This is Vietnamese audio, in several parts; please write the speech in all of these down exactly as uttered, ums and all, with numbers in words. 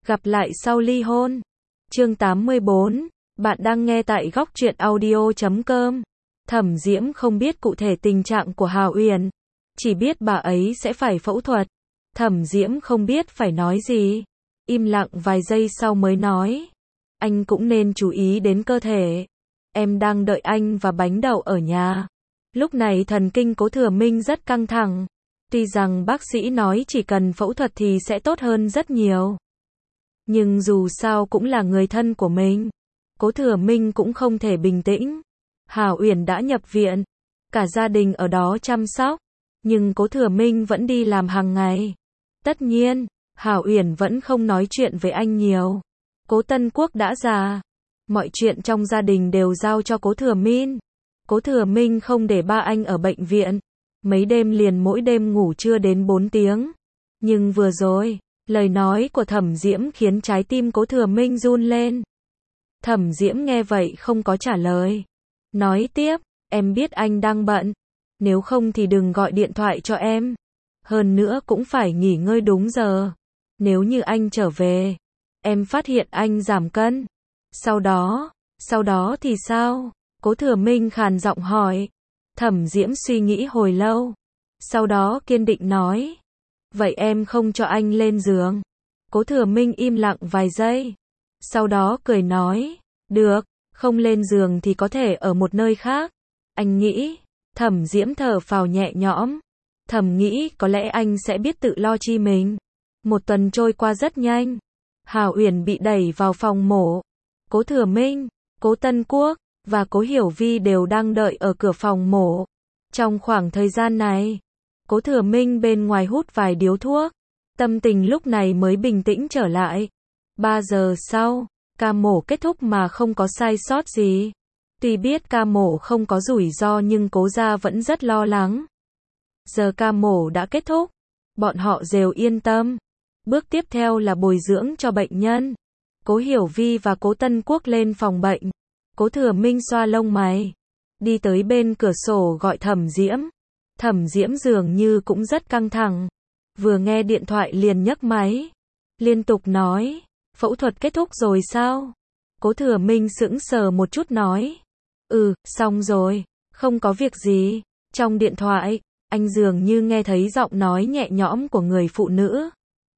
Gặp lại sau ly hôn. Chương tám mươi bốn. Bạn đang nghe tại góc truyện audio chấm com. Thẩm Diễm không biết cụ thể tình trạng của Hào Uyển, chỉ biết bà ấy sẽ phải phẫu thuật. Thẩm Diễm không biết phải nói gì, im lặng vài giây sau mới nói, anh cũng nên chú ý đến cơ thể. Em đang đợi anh và bánh đậu ở nhà. Lúc này thần kinh Cố Thừa Minh rất căng thẳng. Tuy rằng bác sĩ nói chỉ cần phẫu thuật thì sẽ tốt hơn rất nhiều, nhưng dù sao cũng là người thân của mình, Cố Thừa Minh cũng không thể bình tĩnh. Hào Uyển đã nhập viện, cả gia đình ở đó chăm sóc, nhưng Cố Thừa Minh vẫn đi làm hàng ngày. Tất nhiên, Hào Uyển vẫn không nói chuyện với anh nhiều. Cố Tân Quốc đã già, mọi chuyện trong gia đình đều giao cho Cố Thừa Minh. Cố Thừa Minh không để ba anh ở bệnh viện, mấy đêm liền mỗi đêm ngủ chưa đến bốn tiếng. Nhưng vừa rồi, lời nói của Thẩm Diễm khiến trái tim Cố Thừa Minh run lên. Thẩm Diễm nghe vậy không có trả lời. Nói tiếp, em biết anh đang bận, nếu không thì đừng gọi điện thoại cho em. Hơn nữa cũng phải nghỉ ngơi đúng giờ. Nếu như anh trở về, em phát hiện anh giảm cân. Sau đó, sau đó thì sao? Cố Thừa Minh khàn giọng hỏi. Thẩm Diễm suy nghĩ hồi lâu, sau đó kiên định nói, vậy em không cho anh lên giường. Cố Thừa Minh im lặng vài giây, sau đó cười nói, được, không lên giường thì có thể ở một nơi khác. Anh nghĩ. Thẩm Diễm thở phào nhẹ nhõm, thầm nghĩ có lẽ anh sẽ biết tự lo chi mình. Một tuần trôi qua rất nhanh. Hào Uyển bị đẩy vào phòng mổ. Cố Thừa Minh, Cố Tân Quốc và Cố Hiểu Vi đều đang đợi ở cửa phòng mổ. Trong khoảng thời gian này, Cố Thừa Minh bên ngoài hút vài điếu thuốc, tâm tình lúc này mới bình tĩnh trở lại. Ba giờ sau, ca mổ kết thúc mà không có sai sót gì. Tuy biết ca mổ không có rủi ro nhưng Cố gia vẫn rất lo lắng. Giờ ca mổ đã kết thúc, bọn họ đều yên tâm. Bước tiếp theo là bồi dưỡng cho bệnh nhân. Cố Hiểu Vi và Cố Tân Quốc lên phòng bệnh. Cố Thừa Minh xoa lông mày, đi tới bên cửa sổ gọi Thẩm Diễm. Thẩm Diễm dường như cũng rất căng thẳng, vừa nghe điện thoại liền nhấc máy, liên tục nói, phẫu thuật kết thúc rồi sao? Cố Thừa Minh sững sờ một chút nói, ừ, xong rồi, không có việc gì. Trong điện thoại, anh dường như nghe thấy giọng nói nhẹ nhõm của người phụ nữ.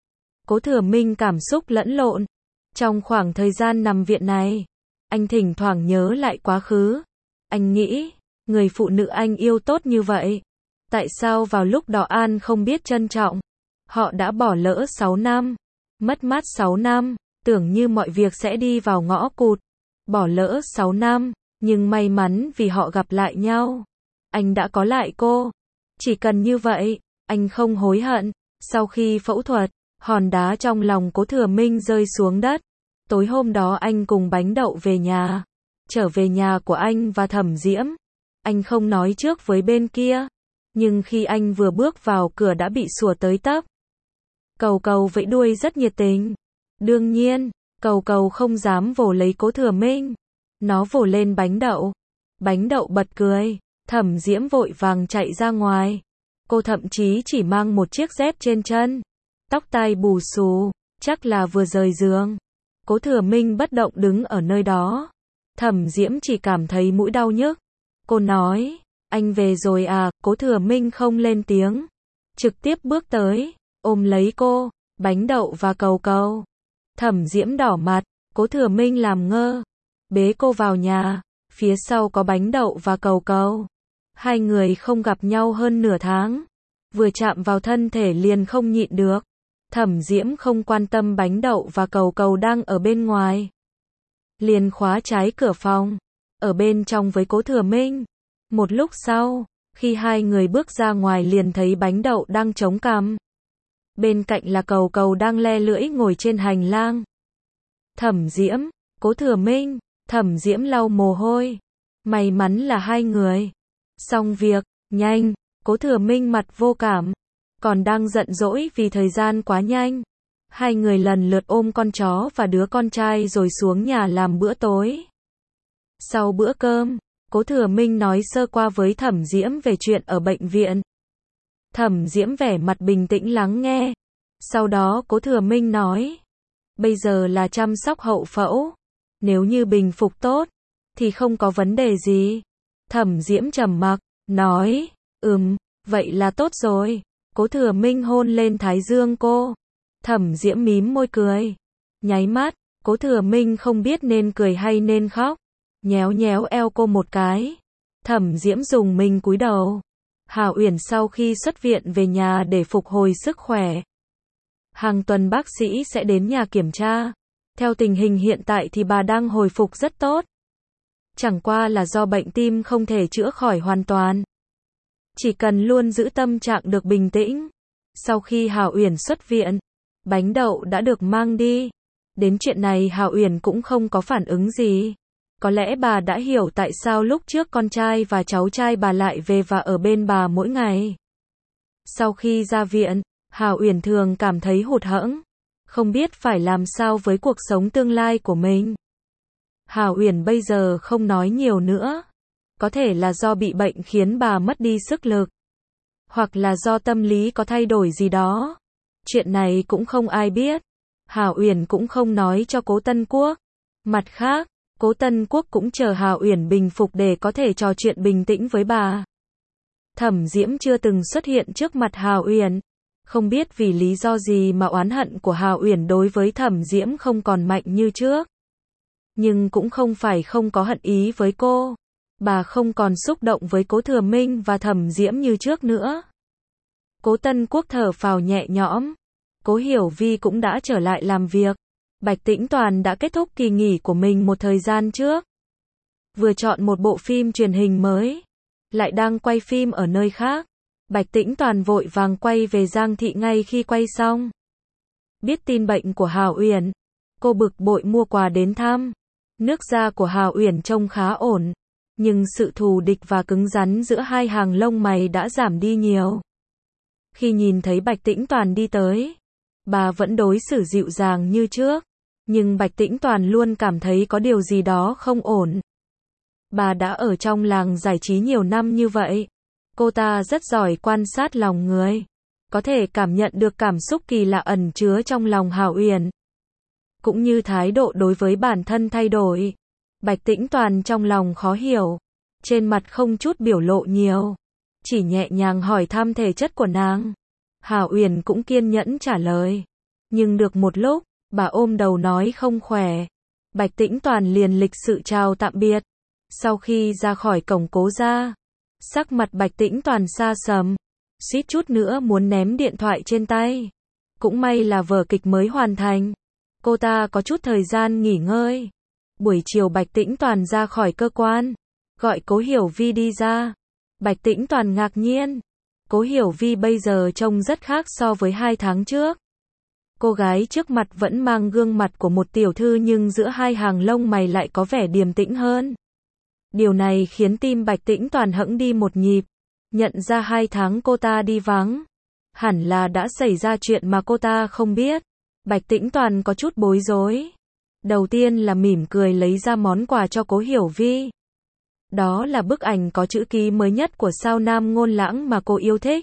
Cố Thừa Minh cảm xúc lẫn lộn. Trong khoảng thời gian nằm viện này, anh thỉnh thoảng nhớ lại quá khứ. Anh nghĩ, người phụ nữ anh yêu tốt như vậy, tại sao vào lúc đó An không biết trân trọng? Họ đã bỏ lỡ sáu năm, mất mát sáu năm, tưởng như mọi việc sẽ đi vào ngõ cụt. Bỏ lỡ sáu năm, nhưng may mắn vì họ gặp lại nhau. Anh đã có lại cô. Chỉ cần như vậy, anh không hối hận. Sau khi phẫu thuật, hòn đá trong lòng Cố Thừa Minh rơi xuống đất. Tối hôm đó anh cùng bánh đậu về nhà. Trở về nhà của anh và Thẩm Diễm. Anh không nói trước với bên kia, nhưng khi anh vừa bước vào cửa đã bị sủa tới tấp. Cầu Cầu vẫy đuôi rất nhiệt tình. Đương nhiên, Cầu Cầu không dám vồ lấy Cố Thừa Minh. Nó vồ lên bánh đậu. Bánh đậu bật cười. Thẩm Diễm vội vàng chạy ra ngoài. Cô thậm chí chỉ mang một chiếc dép trên chân. Tóc tai bù xù, chắc là vừa rời giường. Cố Thừa Minh bất động đứng ở nơi đó. Thẩm Diễm chỉ cảm thấy mũi đau nhức. Cô nói, anh về rồi à? Cố Thừa Minh không lên tiếng, trực tiếp bước tới, ôm lấy cô, bánh đậu và Cầu Cầu. Thẩm Diễm đỏ mặt, Cố Thừa Minh làm ngơ, bế cô vào nhà, phía sau có bánh đậu và Cầu Cầu. Hai người không gặp nhau hơn nửa tháng, vừa chạm vào thân thể liền không nhịn được. Thẩm Diễm không quan tâm bánh đậu và Cầu Cầu đang ở bên ngoài, liền khóa trái cửa phòng, ở bên trong với Cố Thừa Minh. Một lúc sau, khi hai người bước ra ngoài liền thấy bánh đậu đang chống cằm. Bên cạnh là Cầu Cầu đang le lưỡi ngồi trên hành lang. Thẩm Diễm, Cố Thừa Minh, Thẩm Diễm lau mồ hôi. May mắn là hai người. Xong việc, nhanh, Cố Thừa Minh mặt vô cảm, còn đang giận dỗi vì thời gian quá nhanh. Hai người lần lượt ôm con chó và đứa con trai rồi xuống nhà làm bữa tối. Sau bữa cơm, Cố Thừa Minh nói sơ qua với Thẩm Diễm về chuyện ở bệnh viện. Thẩm Diễm vẻ mặt bình tĩnh lắng nghe. Sau đó Cố Thừa Minh nói, bây giờ là chăm sóc hậu phẫu. Nếu như bình phục tốt, thì không có vấn đề gì. Thẩm Diễm trầm mặc, nói, ừm, vậy là tốt rồi. Cố Thừa Minh hôn lên thái dương cô. Thẩm Diễm mím môi cười. Nháy mắt, Cố Thừa Minh không biết nên cười hay nên khóc. Nhéo nhéo eo cô một cái. Thẩm Diễm dùng mình cúi đầu. Hào Uyển sau khi xuất viện về nhà để phục hồi sức khỏe. Hàng tuần bác sĩ sẽ đến nhà kiểm tra. Theo tình hình hiện tại thì bà đang hồi phục rất tốt. Chẳng qua là do bệnh tim không thể chữa khỏi hoàn toàn. Chỉ cần luôn giữ tâm trạng được bình tĩnh. Sau khi Hào Uyển xuất viện, bánh đậu đã được mang đi. Đến chuyện này Hào Uyển cũng không có phản ứng gì. Có lẽ bà đã hiểu tại sao lúc trước con trai và cháu trai bà lại về và ở bên bà mỗi ngày. Sau khi ra viện, Hào Uyển thường cảm thấy hụt hẫng, không biết phải làm sao với cuộc sống tương lai của mình. Hào Uyển bây giờ không nói nhiều nữa. Có thể là do bị bệnh khiến bà mất đi sức lực. Hoặc là do tâm lý có thay đổi gì đó. Chuyện này cũng không ai biết. Hào Uyển cũng không nói cho Cố Tân Quốc. Mặt khác, Cố Tân Quốc cũng chờ Hào Uyển bình phục để có thể trò chuyện bình tĩnh với bà. Thẩm Diễm chưa từng xuất hiện trước mặt Hào Uyển. Không biết vì lý do gì mà oán hận của Hào Uyển đối với Thẩm Diễm không còn mạnh như trước. Nhưng cũng không phải không có hận ý với cô. Bà không còn xúc động với Cố Thừa Minh và Thẩm Diễm như trước nữa. Cố Tân Quốc thở phào nhẹ nhõm. Cố Hiểu Vi cũng đã trở lại làm việc. Bạch Tĩnh Toàn đã kết thúc kỳ nghỉ của mình một thời gian trước. Vừa chọn một bộ phim truyền hình mới. Lại đang quay phim ở nơi khác. Bạch Tĩnh Toàn vội vàng quay về Giang Thị ngay khi quay xong. Biết tin bệnh của Hào Uyển, cô bực bội mua quà đến thăm. Nước da của Hào Uyển trông khá ổn. Nhưng sự thù địch và cứng rắn giữa hai hàng lông mày đã giảm đi nhiều. Khi nhìn thấy Bạch Tĩnh Toàn đi tới, bà vẫn đối xử dịu dàng như trước. Nhưng Bạch Tĩnh Toàn luôn cảm thấy có điều gì đó không ổn. Bà đã ở trong làng giải trí nhiều năm như vậy. Cô ta rất giỏi quan sát lòng người. Có thể cảm nhận được cảm xúc kỳ lạ ẩn chứa trong lòng Hào Uyển. Cũng như thái độ đối với bản thân thay đổi. Bạch Tĩnh Toàn trong lòng khó hiểu. Trên mặt không chút biểu lộ nhiều. Chỉ nhẹ nhàng hỏi thăm thể chất của nàng. Hào Uyển cũng kiên nhẫn trả lời. Nhưng được một lúc, bà ôm đầu nói không khỏe. Bạch Tĩnh Toàn liền lịch sự chào tạm biệt. Sau khi ra khỏi cổng Cố gia, sắc mặt Bạch Tĩnh Toàn xa sầm. Suýt chút nữa muốn ném điện thoại trên tay. Cũng may là vở kịch mới hoàn thành. Cô ta có chút thời gian nghỉ ngơi. Buổi chiều Bạch Tĩnh Toàn ra khỏi cơ quan. Gọi Cố Hiểu Vi đi ra. Bạch Tĩnh Toàn ngạc nhiên. Cố Hiểu Vi bây giờ trông rất khác so với hai tháng trước. Cô gái trước mặt vẫn mang gương mặt của một tiểu thư nhưng giữa hai hàng lông mày lại có vẻ điềm tĩnh hơn. Điều này khiến tim Bạch Tĩnh Toàn hững đi một nhịp. Nhận ra hai tháng cô ta đi vắng. Hẳn là đã xảy ra chuyện mà cô ta không biết. Bạch Tĩnh Toàn có chút bối rối. Đầu tiên là mỉm cười lấy ra món quà cho Cố Hiểu Vi. Đó là bức ảnh có chữ ký mới nhất của sao nam Ngôn Lãng mà cô yêu thích.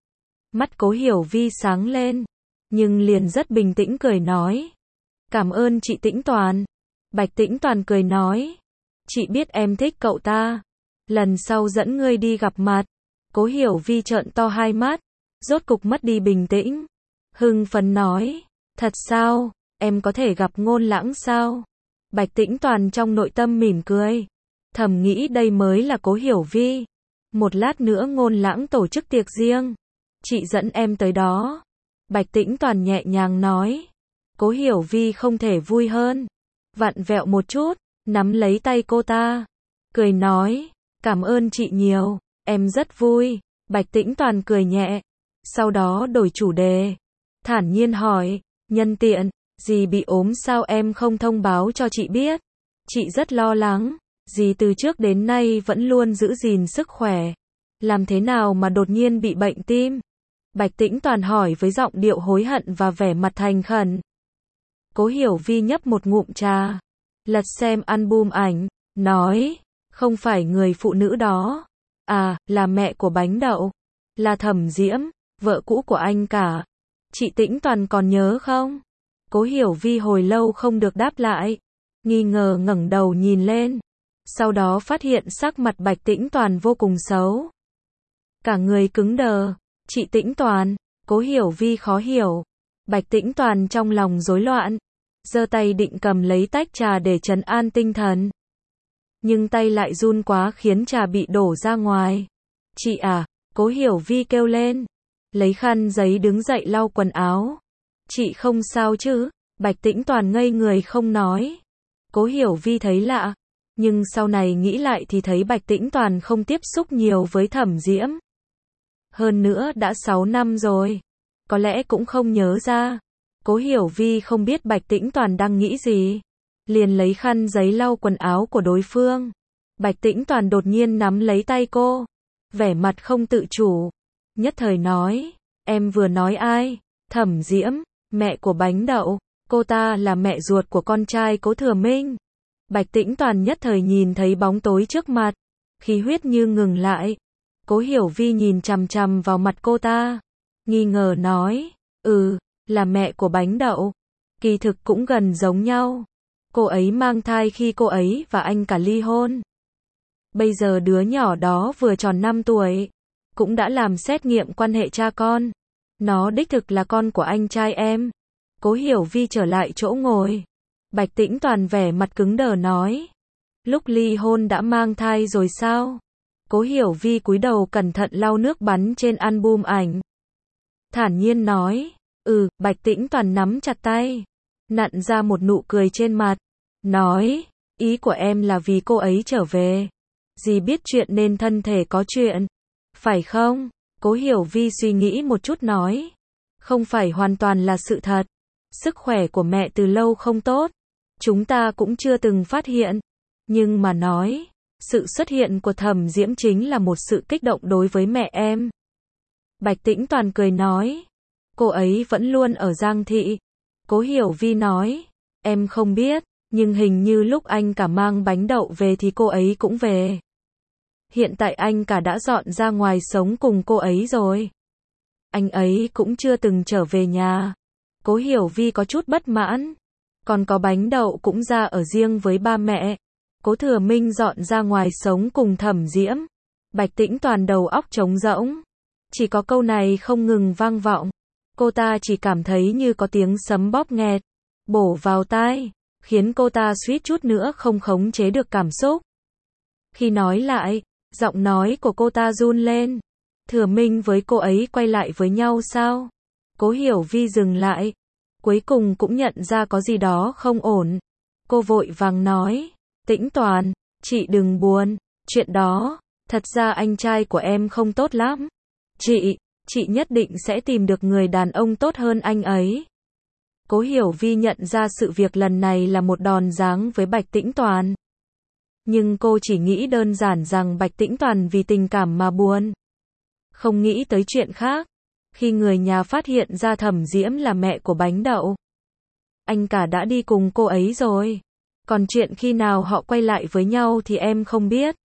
Mắt Cố Hiểu Vi sáng lên. Nhưng liền rất bình tĩnh cười nói. Cảm ơn chị Tĩnh Toàn. Bạch Tĩnh Toàn cười nói. Chị biết em thích cậu ta. Lần sau dẫn ngươi đi gặp mặt. Cố Hiểu Vi trợn to hai mắt. Rốt cục mất đi bình tĩnh. Hưng phấn nói. Thật sao? Em có thể gặp Ngôn Lãng sao? Bạch Tĩnh Toàn trong nội tâm mỉm cười. Thầm nghĩ đây mới là Cố Hiểu Vi. Một lát nữa Ngôn Lãng tổ chức tiệc riêng. Chị dẫn em tới đó. Bạch Tĩnh Toàn nhẹ nhàng nói. Cố Hiểu Vi không thể vui hơn. Vặn vẹo một chút, nắm lấy tay cô ta. Cười nói. Cảm ơn chị nhiều. Em rất vui. Bạch Tĩnh Toàn cười nhẹ. Sau đó đổi chủ đề. Thản nhiên hỏi. Nhân tiện, dì bị ốm sao em không thông báo cho chị biết? Chị rất lo lắng. Dì từ trước đến nay vẫn luôn giữ gìn sức khỏe. Làm thế nào mà đột nhiên bị bệnh tim? Bạch Tĩnh Toàn hỏi với giọng điệu hối hận và vẻ mặt thành khẩn. Cố Hiểu Vi nhấp một ngụm trà. Lật xem album ảnh. Nói. Không phải người phụ nữ đó. À, là mẹ của bánh đậu. Là Thẩm Diễm, vợ cũ của anh cả. Chị Tĩnh Toàn còn nhớ không? Cố Hiểu Vi hồi lâu không được đáp lại, nghi ngờ ngẩng đầu nhìn lên, sau đó phát hiện sắc mặt Bạch Tĩnh Toàn vô cùng xấu. Cả người cứng đờ, chị Tĩnh Toàn, Cố Hiểu Vi khó hiểu. Bạch Tĩnh Toàn trong lòng rối loạn, giơ tay định cầm lấy tách trà để trấn an tinh thần. Nhưng tay lại run quá khiến trà bị đổ ra ngoài. Chị à, Cố Hiểu Vi kêu lên, lấy khăn giấy đứng dậy lau quần áo. Chị không sao chứ? Bạch Tĩnh Toàn ngây người không nói. Cố Hiểu Vi thấy lạ, nhưng sau này nghĩ lại thì thấy Bạch Tĩnh Toàn không tiếp xúc nhiều với Thẩm Diễm. Hơn nữa đã sáu năm rồi, có lẽ cũng không nhớ ra. Cố Hiểu Vi không biết Bạch Tĩnh Toàn đang nghĩ gì, liền lấy khăn giấy lau quần áo của đối phương. Bạch Tĩnh Toàn đột nhiên nắm lấy tay cô, vẻ mặt không tự chủ, nhất thời nói, em vừa nói ai? Thẩm Diễm, mẹ của Bánh Đậu, cô ta là mẹ ruột của con trai Cố Thừa Minh. Bạch Tĩnh Toàn nhất thời nhìn thấy bóng tối trước mặt, khí huyết như ngừng lại. Cố Hiểu Vi nhìn chằm chằm vào mặt cô ta, nghi ngờ nói, ừ, là mẹ của Bánh Đậu. Kỳ thực cũng gần giống nhau. Cô ấy mang thai khi cô ấy và anh cả ly hôn. Bây giờ đứa nhỏ đó vừa tròn năm tuổi, cũng đã làm xét nghiệm quan hệ cha con. Nó đích thực là con của anh trai em. Cố Hiểu Vi trở lại chỗ ngồi. Bạch Tĩnh Toàn vẻ mặt cứng đờ nói, lúc ly hôn đã mang thai rồi sao? Cố Hiểu Vi cúi đầu cẩn thận lau nước bắn trên album ảnh. Thản nhiên nói, ừ, Bạch Tĩnh Toàn nắm chặt tay, nặn ra một nụ cười trên mặt, nói, ý của em là vì cô ấy trở về. Dì biết chuyện nên thân thể có chuyện, phải không? Cố Hiểu Vi suy nghĩ một chút nói, không phải hoàn toàn là sự thật. Sức khỏe của mẹ từ lâu không tốt, chúng ta cũng chưa từng phát hiện. Nhưng mà nói, sự xuất hiện của Thẩm Diễm chính là một sự kích động đối với mẹ em. Bạch Tĩnh Toàn cười nói, cô ấy vẫn luôn ở Giang Thị. Cố Hiểu Vi nói, em không biết, nhưng hình như lúc anh cả mang Bánh Đậu về thì cô ấy cũng về. Hiện tại anh cả đã dọn ra ngoài sống cùng cô ấy rồi. Anh ấy cũng chưa từng trở về nhà. Cố Hiểu Vi có chút bất mãn. Còn có Bánh Đậu cũng ra ở riêng với ba mẹ. Cố Thừa Minh dọn ra ngoài sống cùng Thẩm Diễm. Bạch Tĩnh Toàn đầu óc trống rỗng. Chỉ có câu này không ngừng vang vọng. Cô ta chỉ cảm thấy như có tiếng sấm bóp nghẹt, bổ vào tai, khiến cô ta suýt chút nữa không khống chế được cảm xúc. Khi nói lại, giọng nói của cô ta run lên. Thừa Minh với cô ấy quay lại với nhau sao? Cố Hiểu Vi dừng lại, cuối cùng cũng nhận ra có gì đó không ổn. Cô vội vàng nói, Tĩnh Toàn, chị đừng buồn, chuyện đó, thật ra anh trai của em không tốt lắm. Chị, chị nhất định sẽ tìm được người đàn ông tốt hơn anh ấy. Cố Hiểu Vi nhận ra sự việc lần này là một đòn giáng với Bạch Tĩnh Toàn. Nhưng cô chỉ nghĩ đơn giản rằng Bạch Tĩnh Toàn vì tình cảm mà buồn. Không nghĩ tới chuyện khác. Khi người nhà phát hiện ra Thẩm Diễm là mẹ của Bánh Đậu, anh cả đã đi cùng cô ấy rồi. Còn chuyện khi nào họ quay lại với nhau thì em không biết.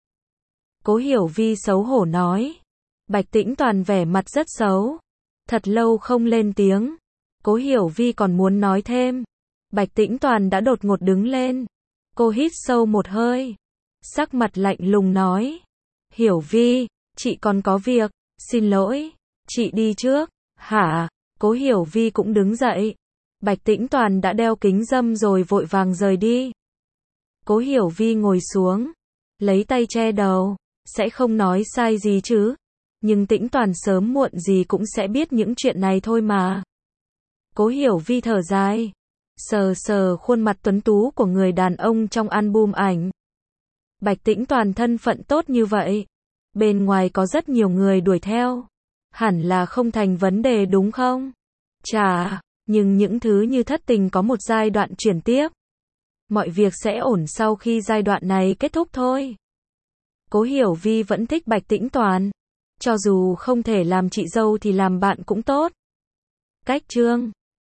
Cố Hiểu Vi xấu hổ nói. Bạch Tĩnh Toàn vẻ mặt rất xấu. Thật lâu không lên tiếng. Cố Hiểu Vi còn muốn nói thêm. Bạch Tĩnh Toàn đã đột ngột đứng lên. Cô hít sâu một hơi. Sắc mặt lạnh lùng nói. Hiểu Vi, chị còn có việc, xin lỗi, chị đi trước. Hả? Cố Hiểu Vi cũng đứng dậy. Bạch Tĩnh Toàn đã đeo kính râm rồi vội vàng rời đi. Cố Hiểu Vi ngồi xuống, lấy tay che đầu, sẽ không nói sai gì chứ. Nhưng Tĩnh Toàn sớm muộn gì cũng sẽ biết những chuyện này thôi mà. Cố Hiểu Vi thở dài, sờ sờ khuôn mặt tuấn tú của người đàn ông trong album ảnh. Bạch Tĩnh Toàn thân phận tốt như vậy, bên ngoài có rất nhiều người đuổi theo, hẳn là không thành vấn đề đúng không? Chà, nhưng những thứ như thất tình có một giai đoạn chuyển tiếp. Mọi việc sẽ ổn sau khi giai đoạn này kết thúc thôi. Cố Hiểu Vi vẫn thích Bạch Tĩnh Toàn. Cho dù không thể làm chị dâu thì làm bạn cũng tốt. Cách chương